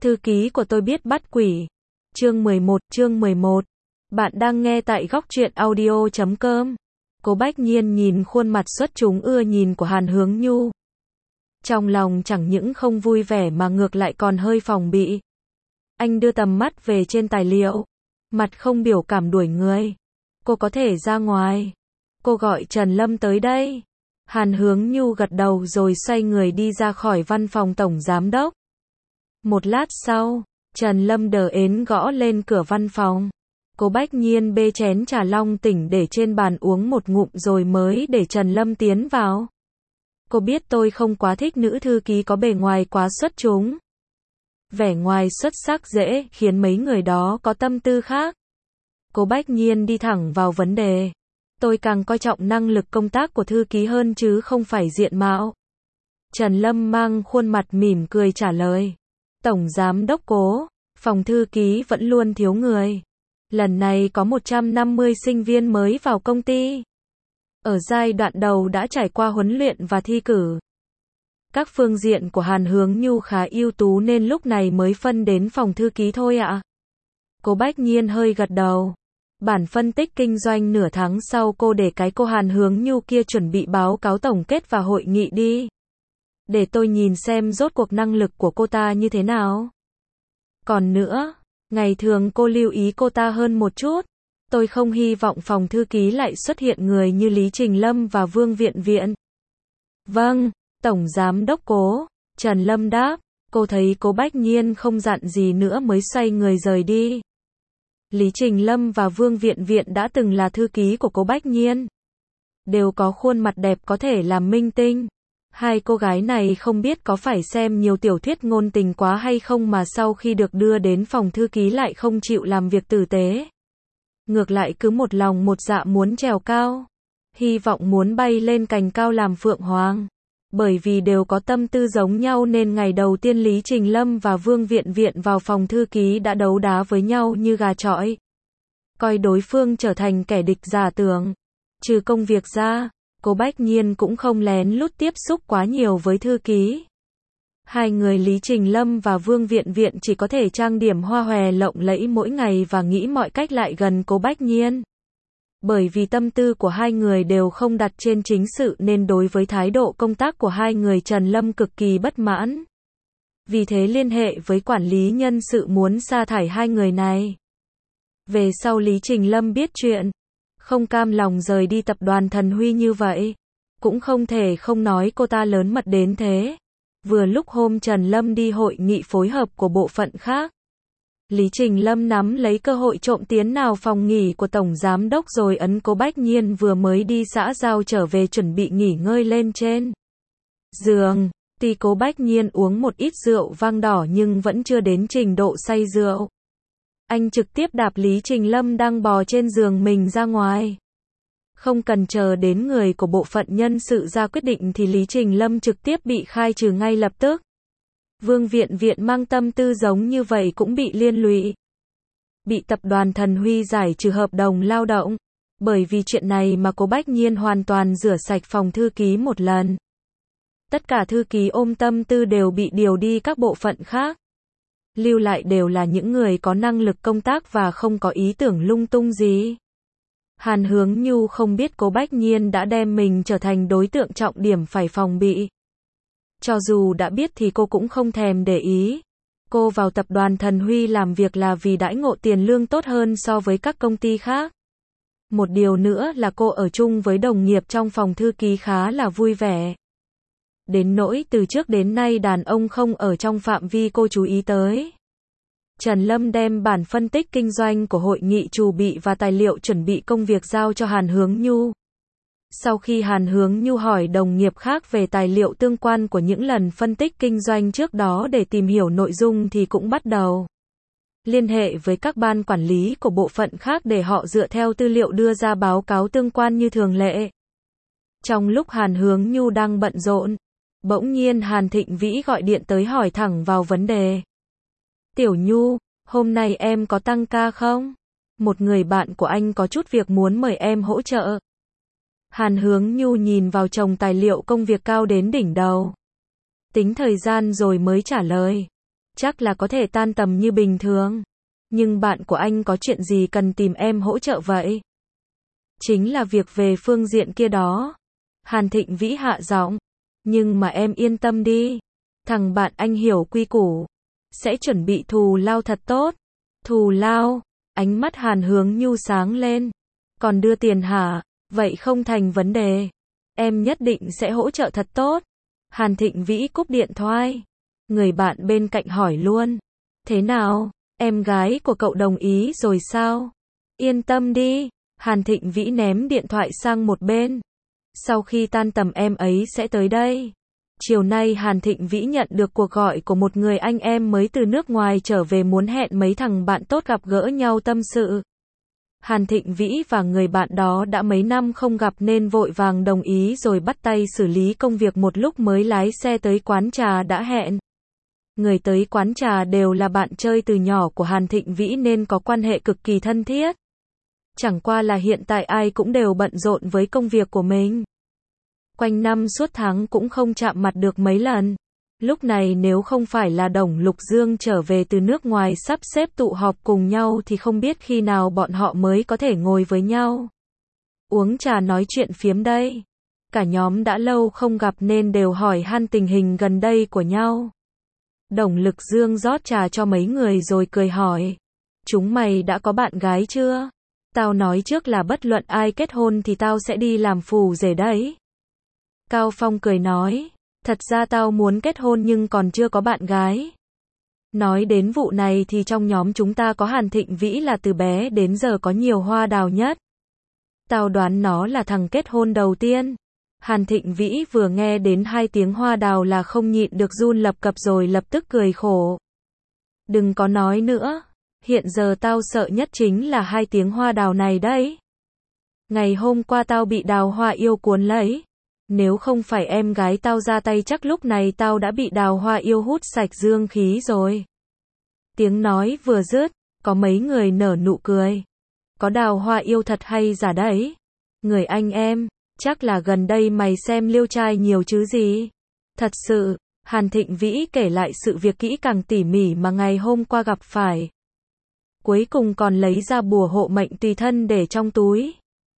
Thư ký của tôi biết bắt quỷ. Chương 11. Bạn đang nghe tại góc truyện audio.com. Cố Bách Nhiên nhìn khuôn mặt xuất chúng ưa nhìn của Hàn Hướng Nhu. Trong lòng chẳng những không vui vẻ mà ngược lại còn hơi phòng bị. Anh đưa tầm mắt về trên tài liệu. Mặt không biểu cảm đuổi người. Cô có thể ra ngoài. Cô gọi Trần Lâm tới đây. Hàn Hướng Nhu gật đầu rồi xoay người đi ra khỏi văn phòng tổng giám đốc. Một lát sau, Trần Lâm đờ ến gõ lên cửa văn phòng. Cố Bách Nhiên bê chén trà long tỉnh để trên bàn uống một ngụm rồi mới để Trần Lâm tiến vào. Cô biết tôi không quá thích nữ thư ký có bề ngoài quá xuất chúng. Vẻ ngoài xuất sắc dễ khiến mấy người đó có tâm tư khác. Cố Bách Nhiên đi thẳng vào vấn đề. Tôi càng coi trọng năng lực công tác của thư ký hơn chứ không phải diện mạo. Trần Lâm mang khuôn mặt mỉm cười trả lời. Tổng giám đốc Cố, phòng thư ký vẫn luôn thiếu người. Lần này có 150 sinh viên mới vào công ty. Ở giai đoạn đầu đã trải qua huấn luyện và thi cử. Các phương diện của Hàn Hướng Nhu khá ưu tú nên lúc này mới phân đến phòng thư ký thôi ạ. Cố Bách Nhiên hơi gật đầu. Bản phân tích kinh doanh nửa tháng sau cô để cái cô Hàn Hướng Nhu kia chuẩn bị báo cáo tổng kết và hội nghị đi. Để tôi nhìn xem rốt cuộc năng lực của cô ta như thế nào. Còn nữa, ngày thường cô lưu ý cô ta hơn một chút. Tôi không hy vọng phòng thư ký lại xuất hiện người như Lý Trình Lâm và Vương Viện Viện. Vâng, Tổng Giám đốc Cố, Trần Lâm đáp. Cô thấy Cố Bách Nhiên không dặn gì nữa mới xoay người rời đi. Lý Trình Lâm và Vương Viện Viện đã từng là thư ký của Cố Bách Nhiên. Đều có khuôn mặt đẹp có thể làm minh tinh. Hai cô gái này không biết có phải xem nhiều tiểu thuyết ngôn tình quá hay không mà sau khi được đưa đến phòng thư ký lại không chịu làm việc tử tế. Ngược lại cứ một lòng một dạ muốn trèo cao. Hy vọng muốn bay lên cành cao làm phượng hoàng. Bởi vì đều có tâm tư giống nhau nên ngày đầu tiên Lý Trình Lâm và Vương Viện Viện vào phòng thư ký đã đấu đá với nhau như gà chọi. Coi đối phương trở thành kẻ địch giả tưởng. Trừ công việc ra, Cố Bách Nhiên cũng không lén lút tiếp xúc quá nhiều với thư ký. Hai người Lý Trình Lâm và Vương Viện Viện chỉ có thể trang điểm hoa hòe lộng lẫy mỗi ngày và nghĩ mọi cách lại gần Cố Bách Nhiên. Bởi vì tâm tư của hai người đều không đặt trên chính sự nên đối với thái độ công tác của hai người Trần Lâm cực kỳ bất mãn. Vì thế liên hệ với quản lý nhân sự muốn sa thải hai người này. Về sau Lý Trình Lâm biết chuyện. Không cam lòng rời đi tập đoàn Thần Huy như vậy. Cũng không thể không nói cô ta lớn mật đến thế. Vừa lúc hôm Trần Lâm đi hội nghị phối hợp của bộ phận khác. Lý Trình Lâm nắm lấy cơ hội trộm tiến vào phòng nghỉ của Tổng Giám đốc rồi ấn Cố Bách Nhiên vừa mới đi xã giao trở về chuẩn bị nghỉ ngơi lên trên giường. Tuy Cố Bách Nhiên uống một ít rượu vang đỏ nhưng vẫn chưa đến trình độ say rượu. Anh trực tiếp đạp Lý Trình Lâm đang bò trên giường mình ra ngoài. Không cần chờ đến người của bộ phận nhân sự ra quyết định thì Lý Trình Lâm trực tiếp bị khai trừ ngay lập tức. Vương Viện Viện mang tâm tư giống như vậy cũng bị liên lụy. Bị tập đoàn Thần Huy giải trừ hợp đồng lao động. Bởi vì chuyện này mà Cố Bách Nhiên hoàn toàn rửa sạch phòng thư ký một lần. Tất cả thư ký ôm tâm tư đều bị điều đi các bộ phận khác. Lưu lại đều là những người có năng lực công tác và không có ý tưởng lung tung gì. Hàn Hướng Nhu không biết Cố Bách Nhiên đã đem mình trở thành đối tượng trọng điểm phải phòng bị. Cho dù đã biết thì cô cũng không thèm để ý. Cô vào tập đoàn Thần Huy làm việc là vì đãi ngộ tiền lương tốt hơn so với các công ty khác. Một điều nữa là cô ở chung với đồng nghiệp trong phòng thư ký khá là vui vẻ. Đến nỗi từ trước đến nay đàn ông không ở trong phạm vi cô chú ý tới. Trần Lâm đem bản phân tích kinh doanh của hội nghị chuẩn bị và tài liệu chuẩn bị công việc giao cho Hàn Hướng Nhu. Sau khi Hàn Hướng Nhu hỏi đồng nghiệp khác về tài liệu tương quan của những lần phân tích kinh doanh trước đó để tìm hiểu nội dung thì cũng bắt đầu liên hệ với các ban quản lý của bộ phận khác để họ dựa theo tư liệu đưa ra báo cáo tương quan như thường lệ. Trong lúc Hàn Hướng Nhu đang bận rộn, bỗng nhiên Hàn Thịnh Vĩ gọi điện tới hỏi thẳng vào vấn đề. Tiểu Nhu, hôm nay em có tăng ca không? Một người bạn của anh có chút việc muốn mời em hỗ trợ. Hàn Hướng Nhu nhìn vào chồng tài liệu công việc cao đến đỉnh đầu. Tính thời gian rồi mới trả lời. chắc là có thể tan tầm như bình thường. Nhưng bạn của anh có chuyện gì cần tìm em hỗ trợ vậy? Chính là việc về phương diện kia đó. Hàn Thịnh Vĩ hạ giọng. Nhưng mà em yên tâm đi. Thằng bạn anh hiểu quy củ. Sẽ chuẩn bị thù lao thật tốt. Thù lao? Ánh mắt Hàn Hướng Nhu sáng lên. Còn đưa tiền hả? Vậy không thành vấn đề. Em nhất định sẽ hỗ trợ thật tốt. Hàn Thịnh Vĩ cúp điện thoại. Người bạn bên cạnh hỏi luôn. Thế nào? Em gái của cậu đồng ý rồi sao? Yên tâm đi. Hàn Thịnh Vĩ ném điện thoại sang một bên. Sau khi tan tầm em ấy sẽ tới đây. Chiều nay Hàn Thịnh Vĩ nhận được cuộc gọi của một người anh em mới từ nước ngoài trở về muốn hẹn mấy thằng bạn tốt gặp gỡ nhau tâm sự. Hàn Thịnh Vĩ và người bạn đó đã mấy năm không gặp nên vội vàng đồng ý rồi bắt tay xử lý công việc một lúc mới lái xe tới quán trà đã hẹn. Người tới quán trà đều là bạn chơi từ nhỏ của Hàn Thịnh Vĩ nên có quan hệ cực kỳ thân thiết. Chẳng qua là hiện tại ai cũng đều bận rộn với công việc của mình. Quanh năm suốt tháng cũng không chạm mặt được mấy lần. Lúc này nếu không phải là Đồng Lục Dương trở về từ nước ngoài sắp xếp tụ họp cùng nhau thì không biết khi nào bọn họ mới có thể ngồi với nhau. Uống trà nói chuyện phiếm đây. Cả nhóm đã lâu không gặp nên đều hỏi han tình hình gần đây của nhau. Đồng Lực Dương rót trà cho mấy người rồi cười hỏi. Chúng mày đã có bạn gái chưa? Tao nói trước là bất luận ai kết hôn thì tao sẽ đi làm phù rể đấy. Cao Phong cười nói. Thật ra tao muốn kết hôn nhưng còn chưa có bạn gái. Nói đến vụ này thì trong nhóm chúng ta có Hàn Thịnh Vĩ là từ bé đến giờ có nhiều hoa đào nhất. Tao đoán nó là thằng kết hôn đầu tiên. Hàn Thịnh Vĩ vừa nghe đến 2 tiếng hoa đào là không nhịn được run lập cập rồi lập tức cười khổ. Đừng có nói nữa. Hiện giờ tao sợ nhất chính là 2 tiếng hoa đào này đấy. Ngày hôm qua tao bị đào hoa yêu cuốn lấy. Nếu không phải em gái tao ra tay chắc lúc này tao đã bị đào hoa yêu hút sạch dương khí rồi. Tiếng nói vừa dứt, có mấy người nở nụ cười. Có đào hoa yêu thật hay giả đấy. Người anh em, chắc là gần đây mày xem liêu trai nhiều chứ gì. Thật sự, Hàn Thịnh Vĩ kể lại sự việc kỹ càng tỉ mỉ mà ngày hôm qua gặp phải. Cuối cùng còn lấy ra bùa hộ mệnh tùy thân để trong túi.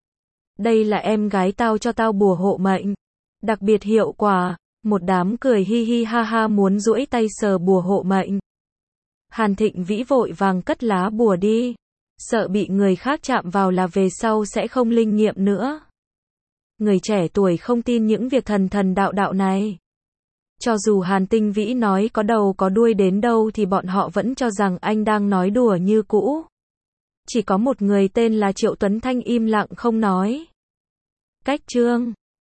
Đây là em gái tao cho tao bùa hộ mệnh. Đặc biệt hiệu quả. Một đám cười hi hi ha ha muốn duỗi tay sờ bùa hộ mệnh. Hàn Thịnh Vĩ vội vàng cất lá bùa đi. Sợ bị người khác chạm vào là về sau sẽ không linh nghiệm nữa. Người trẻ tuổi không tin những việc thần thần đạo đạo này. Cho dù Hàn Tinh Vĩ nói có đầu có đuôi đến đâu thì bọn họ vẫn cho rằng anh đang nói đùa như cũ. Chỉ có một người tên là Triệu Tuấn Thanh im lặng không nói. Cách chương